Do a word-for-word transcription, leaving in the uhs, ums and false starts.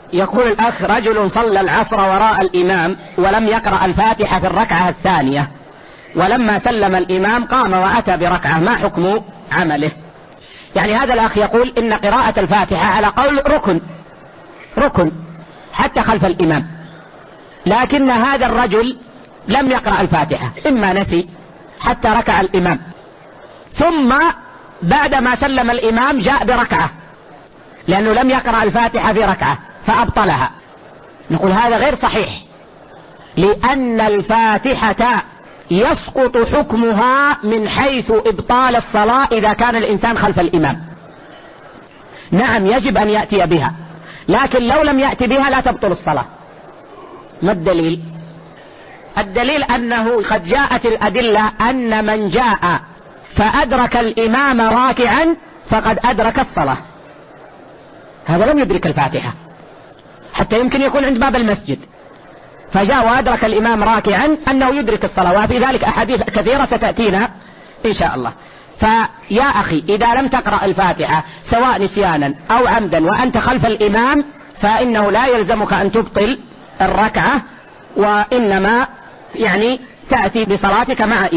يقول الأخ: رجل صلى العصر وراء الإمام ولم يقرأ الفاتحة في الركعة الثانية، ولما سلم الإمام قام وأتى بركعة، ما حكم عمله؟ يعني هذا الأخ يقول إن قراءة الفاتحة على قول ركن ركن حتى خلف الإمام، لكن هذا الرجل لم يقرأ الفاتحة، إما نسي حتى ركع الإمام، ثم بعدما سلم الإمام جاء بركعة لأنه لم يقرأ الفاتحة في ركعة فأبطلها. نقول هذا غير صحيح، لأن الفاتحة يسقط حكمها من حيث إبطال الصلاة إذا كان الإنسان خلف الإمام. نعم يجب أن يأتي بها، لكن لو لم يأتي بها لا تبطل الصلاة. ما الدليل؟ الدليل أنه قد جاءت الأدلة أن من جاء فأدرك الإمام راكعا فقد أدرك الصلاة. هذا لم يدرك الفاتحة، حتى يمكن يكون عند باب المسجد فجاء وأدرك الإمام راكعا أنه يدرك الصلاة، وفي ذلك أحاديث كثيرة ستأتينا إن شاء الله. فيا أخي إذا لم تقرأ الفاتحة سواء نسيانا أو عمدا وأنت خلف الإمام فإنه لا يلزمك أن تبطل الركعة، وإنما يعني تأتي بصلاتك مع